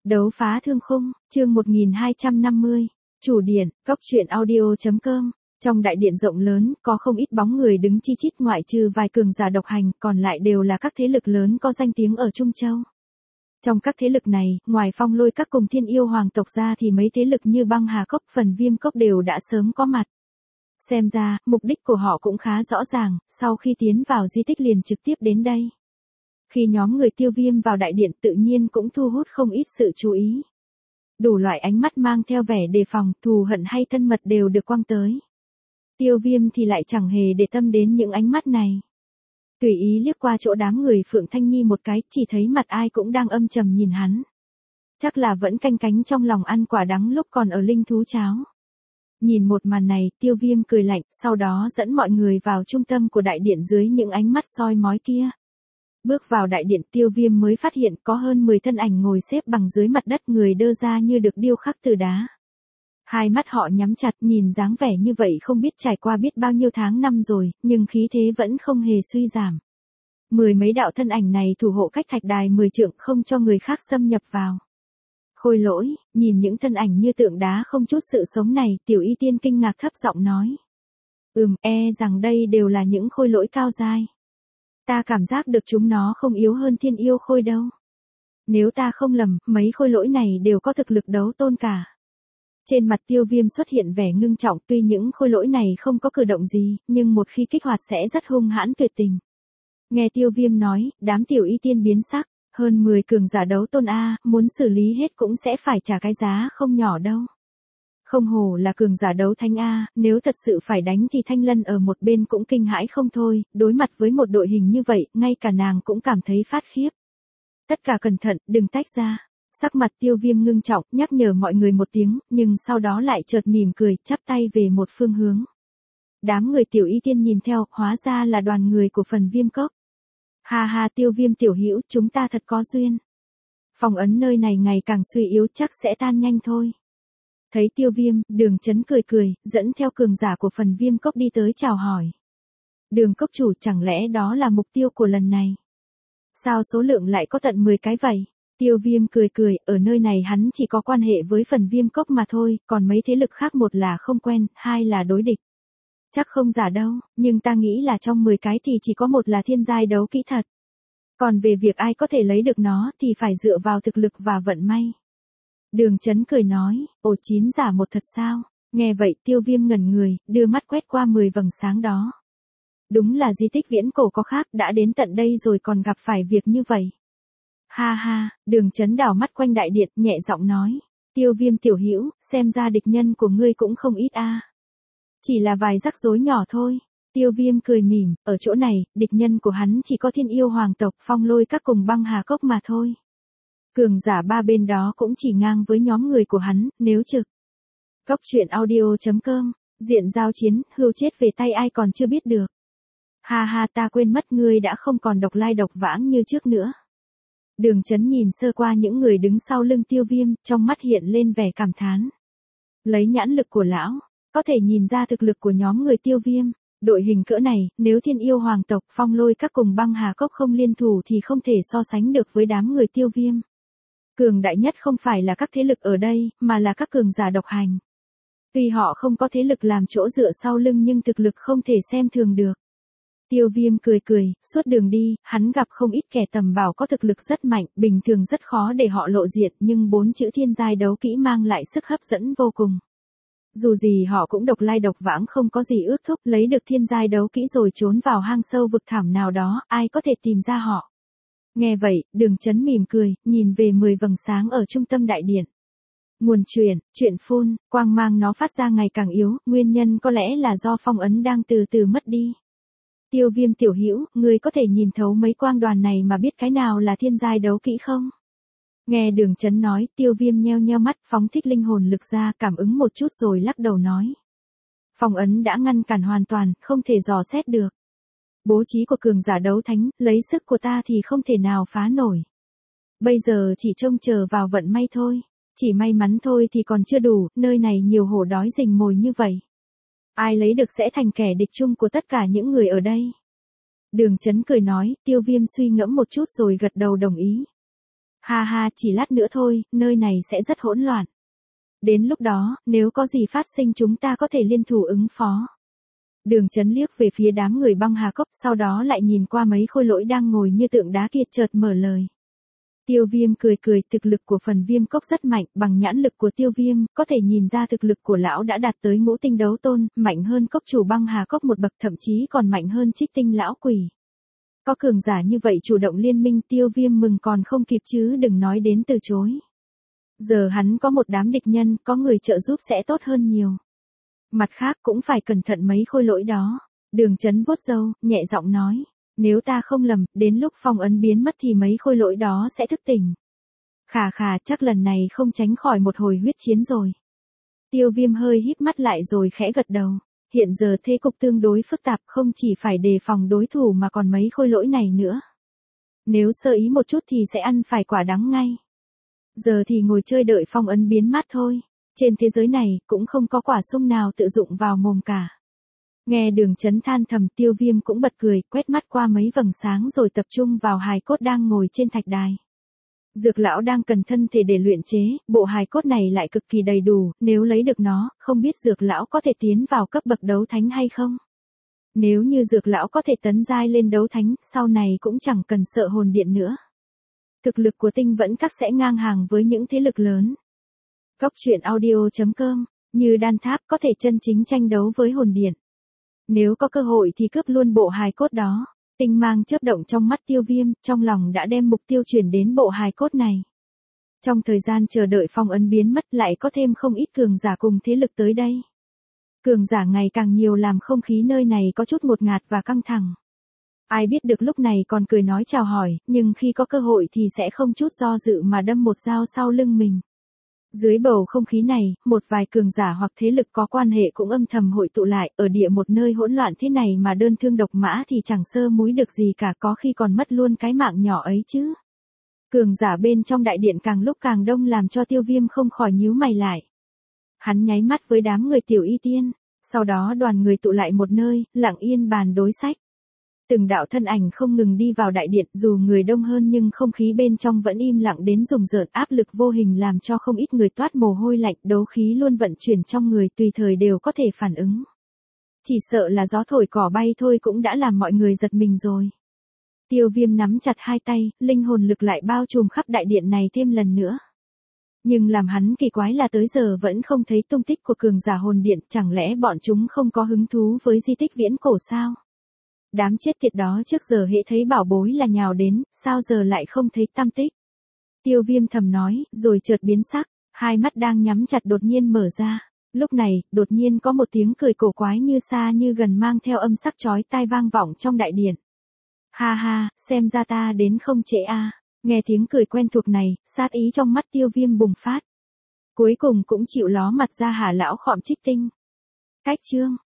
Đấu phá thương khung, chương 1250. Chủ điện, cốc truyện audio.com. Trong đại điện rộng lớn, có không ít bóng người đứng chi chít ngoại trừ vài cường giả độc hành, còn lại đều là các thế lực lớn có danh tiếng ở Trung Châu. Trong các thế lực này, ngoài Phong Lôi các cùng Thiên Yêu Hoàng tộc ra thì mấy thế lực như Băng Hà Cốc, Phần Viêm Cốc đều đã sớm có mặt. Xem ra, mục đích của họ cũng khá rõ ràng, sau khi tiến vào di tích liền trực tiếp đến đây. Khi nhóm người Tiêu Viêm vào đại điện tự nhiên cũng thu hút không ít sự chú ý. Đủ loại ánh mắt mang theo vẻ đề phòng, thù hận hay thân mật đều được quăng tới. Tiêu Viêm thì lại chẳng hề để tâm đến những ánh mắt này. Tùy ý liếc qua chỗ đám người Phượng Thanh Nhi một cái, chỉ thấy mặt ai cũng đang âm trầm nhìn hắn. Chắc là vẫn canh cánh trong lòng ăn quả đắng lúc còn ở linh thú cháo. Nhìn một màn này, Tiêu Viêm cười lạnh, sau đó dẫn mọi người vào trung tâm của đại điện dưới những ánh mắt soi mói kia. Bước vào đại điện, Tiêu Viêm mới phát hiện có hơn 10 thân ảnh ngồi xếp bằng dưới mặt đất, người đơ ra như được điêu khắc từ đá. Hai mắt họ nhắm chặt, nhìn dáng vẻ như vậy không biết trải qua biết bao nhiêu tháng năm rồi, nhưng khí thế vẫn không hề suy giảm. Mười mấy đạo thân ảnh này thủ hộ cách thạch đài 10 trượng, không cho người khác xâm nhập vào. Khôi Lỗi, nhìn những thân ảnh như tượng đá không chút sự sống này, Tiểu Y Tiên kinh ngạc thấp giọng nói. Rằng đây đều là những khôi lỗi cao giai. Ta cảm giác được chúng nó không yếu hơn Thiên Yêu Khôi đâu. Nếu ta không lầm, mấy khôi lỗi này đều có thực lực đấu tôn cả. Trên mặt Tiêu Viêm xuất hiện vẻ ngưng trọng, tuy những khôi lỗi này không có cử động gì, nhưng một khi kích hoạt sẽ rất hung hãn tuyệt tình. Nghe Tiêu Viêm nói, đám Tiểu Y Tiên biến sắc, hơn 10 cường giả đấu tôn A, muốn xử lý hết cũng sẽ phải trả cái giá không nhỏ đâu. Không hổ là cường giả đấu thánh A, nếu thật sự phải đánh thì Thanh Lân ở một bên cũng kinh hãi không thôi, đối mặt với một đội hình như vậy, ngay cả nàng cũng cảm thấy phát khiếp. Tất cả cẩn thận, đừng tách ra. Sắc mặt Tiêu Viêm ngưng trọng, nhắc nhở mọi người một tiếng, nhưng sau đó lại chợt mỉm cười, chắp tay về một phương hướng. Đám người Tiểu Y Tiên nhìn theo, hóa ra là đoàn người của Phần Viêm Cốc. Ha ha, Tiêu Viêm tiểu hữu, chúng ta thật có duyên. Phong ấn nơi này ngày càng suy yếu, chắc sẽ tan nhanh thôi. Thấy Tiêu Viêm, Đường Chấn cười cười, dẫn theo cường giả của Phần Viêm Cốc đi tới chào hỏi. Đường cốc chủ, chẳng lẽ đó là mục tiêu của lần này? Sao số lượng lại có tận 10 cái vậy? Tiêu Viêm cười cười, ở nơi này hắn chỉ có quan hệ với Phần Viêm Cốc mà thôi, còn mấy thế lực khác một là không quen, hai là đối địch. Chắc không giả đâu, nhưng ta nghĩ là trong 10 cái thì chỉ có một là thiên giai đấu kỹ thật. Còn về việc ai có thể lấy được nó thì phải dựa vào thực lực và vận may. Đường Chấn cười nói, 9 giả một thật sao? Nghe vậy Tiêu Viêm ngẩn người, đưa mắt quét qua 10 vầng sáng đó. Đúng là di tích viễn cổ có khác, đã đến tận đây rồi còn gặp phải việc như vậy. Ha ha, Đường Chấn đảo mắt quanh đại điện, nhẹ giọng nói. Tiêu Viêm tiểu hữu, xem ra địch nhân của ngươi cũng không ít a. Chỉ là vài rắc rối nhỏ thôi. Tiêu Viêm cười mỉm, ở chỗ này, địch nhân của hắn chỉ có Thiên Yêu Hoàng tộc, Phong Lôi các cùng Băng Hà Cốc mà thôi. Cường giả ba bên đó cũng chỉ ngang với nhóm người của hắn, nếu trực. Cốc truyện audio.com, diện giao chiến, hươu chết về tay ai còn chưa biết được. Ha ha, ta quên mất ngươi đã không còn độc lai độc vãng như trước nữa. Đường Chấn nhìn sơ qua những người đứng sau lưng Tiêu Viêm, trong mắt hiện lên vẻ cảm thán. Lấy nhãn lực của lão, có thể nhìn ra thực lực của nhóm người Tiêu Viêm. Đội hình cỡ này, nếu Thiên Yêu Hoàng tộc, Phong Lôi các cùng Băng Hà Cốc không liên thủ thì không thể so sánh được với đám người Tiêu Viêm. Cường đại nhất không phải là các thế lực ở đây, mà là các cường giả độc hành. Tuy họ không có thế lực làm chỗ dựa sau lưng nhưng thực lực không thể xem thường được. Tiêu Viêm cười cười, suốt đường đi, hắn gặp không ít kẻ tầm bảo có thực lực rất mạnh, bình thường rất khó để họ lộ diện, nhưng 4 chữ thiên giai đấu kỹ mang lại sức hấp dẫn vô cùng. Dù gì họ cũng độc lai độc vãng, không có gì ước thúc, lấy được thiên giai đấu kỹ rồi trốn vào hang sâu vực thẳm nào đó, ai có thể tìm ra họ. Nghe vậy, Đường Chấn mỉm cười, nhìn về 10 vầng sáng ở trung tâm đại điện. Nguồn chuyện phun, quang mang nó phát ra ngày càng yếu, nguyên nhân có lẽ là do phong ấn đang từ từ mất đi. Tiêu Viêm tiểu hữu, ngươi có thể nhìn thấu mấy quang đoàn này mà biết cái nào là thiên giai đấu kỹ không? Nghe Đường Chấn nói, Tiêu Viêm nheo nheo mắt, phóng thích linh hồn lực ra, cảm ứng một chút rồi lắc đầu nói. Phong ấn đã ngăn cản hoàn toàn, không thể dò xét được. Bố trí của cường giả đấu thánh, lấy sức của ta thì không thể nào phá nổi. Bây giờ chỉ trông chờ vào vận may thôi. Chỉ may mắn thôi thì còn chưa đủ, nơi này nhiều hổ đói rình mồi như vậy. Ai lấy được sẽ thành kẻ địch chung của tất cả những người ở đây. Đường Chấn cười nói, Tiêu Viêm suy ngẫm một chút rồi gật đầu đồng ý. Ha ha, chỉ lát nữa thôi, nơi này sẽ rất hỗn loạn. Đến lúc đó, nếu có gì phát sinh chúng ta có thể liên thủ ứng phó. Đường Chấn liếc về phía đám người băng hà cốc, sau đó lại nhìn qua mấy khôi lỗi đang ngồi như tượng đá kia, chợt mở lời. Tiêu Viêm cười cười, thực lực của phần Viêm cốc rất mạnh, bằng nhãn lực của Tiêu Viêm, có thể nhìn ra thực lực của lão đã đạt tới ngũ tinh đấu tôn, mạnh hơn cốc chủ băng hà cốc một bậc, thậm chí còn mạnh hơn Trích tinh lão quỷ. Có cường giả như vậy chủ động liên minh, Tiêu Viêm mừng còn không kịp chứ đừng nói đến từ chối. Giờ hắn có một đám địch nhân, có người trợ giúp sẽ tốt hơn nhiều. Mặt khác cũng phải cẩn thận mấy khôi lỗi đó. Đường Chấn vuốt râu, nhẹ giọng nói. Nếu ta không lầm, đến lúc phong ấn biến mất thì mấy khôi lỗi đó sẽ thức tỉnh. Khà khà, chắc lần này không tránh khỏi một hồi huyết chiến rồi. Tiêu Viêm hơi híp mắt lại rồi khẽ gật đầu. Hiện giờ thế cục tương đối phức tạp, không chỉ phải đề phòng đối thủ mà còn mấy khôi lỗi này nữa. Nếu sơ ý một chút thì sẽ ăn phải quả đắng ngay. Giờ thì ngồi chơi đợi phong ấn biến mất thôi. Trên thế giới này, cũng không có quả sung nào tự dụng vào mồm cả. Nghe Đường Chấn than thầm, Tiêu Viêm cũng bật cười, quét mắt qua mấy vầng sáng rồi tập trung vào hài cốt đang ngồi trên thạch đài. Dược lão đang cần thân thể để luyện chế, bộ hài cốt này lại cực kỳ đầy đủ, nếu lấy được nó, không biết dược lão có thể tiến vào cấp bậc đấu thánh hay không? Nếu như dược lão có thể tấn giai lên đấu thánh, sau này cũng chẳng cần sợ hồn điện nữa. Thực lực của Tinh Vẫn Các sẽ ngang hàng với những thế lực lớn. Góc truyện audio.com, như đan tháp có thể chân chính tranh đấu với hồn điện. Nếu có cơ hội thì cướp luôn bộ hài cốt đó. Tinh mang chớp động trong mắt Tiêu Viêm, trong lòng đã đem mục tiêu chuyển đến bộ hài cốt này. Trong thời gian chờ đợi phong ấn biến mất lại có thêm không ít cường giả cùng thế lực tới đây. Cường giả ngày càng nhiều làm không khí nơi này có chút ngột ngạt và căng thẳng. Ai biết được lúc này còn cười nói chào hỏi, nhưng khi có cơ hội thì sẽ không chút do dự mà đâm một dao sau lưng mình. Dưới bầu không khí này, một vài cường giả hoặc thế lực có quan hệ cũng âm thầm hội tụ lại, ở địa một nơi hỗn loạn thế này mà đơn thương độc mã thì chẳng sơ múi được gì cả, có khi còn mất luôn cái mạng nhỏ ấy chứ. Cường giả bên trong đại điện càng lúc càng đông làm cho Tiêu Viêm không khỏi nhíu mày lại. Hắn nháy mắt với đám người Tiểu Y Tiên, sau đó đoàn người tụ lại một nơi, lặng yên bàn đối sách. Từng đạo thân ảnh không ngừng đi vào đại điện, dù người đông hơn nhưng không khí bên trong vẫn im lặng đến rùng rợn, áp lực vô hình làm cho không ít người toát mồ hôi lạnh, đấu khí luôn vận chuyển trong người tùy thời đều có thể phản ứng. Chỉ sợ là gió thổi cỏ bay thôi cũng đã làm mọi người giật mình rồi. Tiêu Viêm nắm chặt hai tay, linh hồn lực lại bao trùm khắp đại điện này thêm lần nữa. Nhưng làm hắn kỳ quái là tới giờ vẫn không thấy tung tích của cường giả hồn điện, chẳng lẽ bọn chúng không có hứng thú với di tích viễn cổ sao? Đám chết tiệt đó trước giờ hễ thấy bảo bối là nhào đến, sao giờ lại không thấy tăm tích? Tiêu Viêm thầm nói, rồi chợt biến sắc, hai mắt đang nhắm chặt đột nhiên mở ra. Lúc này, đột nhiên có một tiếng cười cổ quái như xa như gần mang theo âm sắc chói tai vang vọng trong đại điện. Ha ha, xem ra ta đến không trễ a. Nghe tiếng cười quen thuộc này, sát ý trong mắt Tiêu Viêm bùng phát. Cuối cùng cũng chịu ló mặt ra hả lão khọm Trích Tinh. Cách chương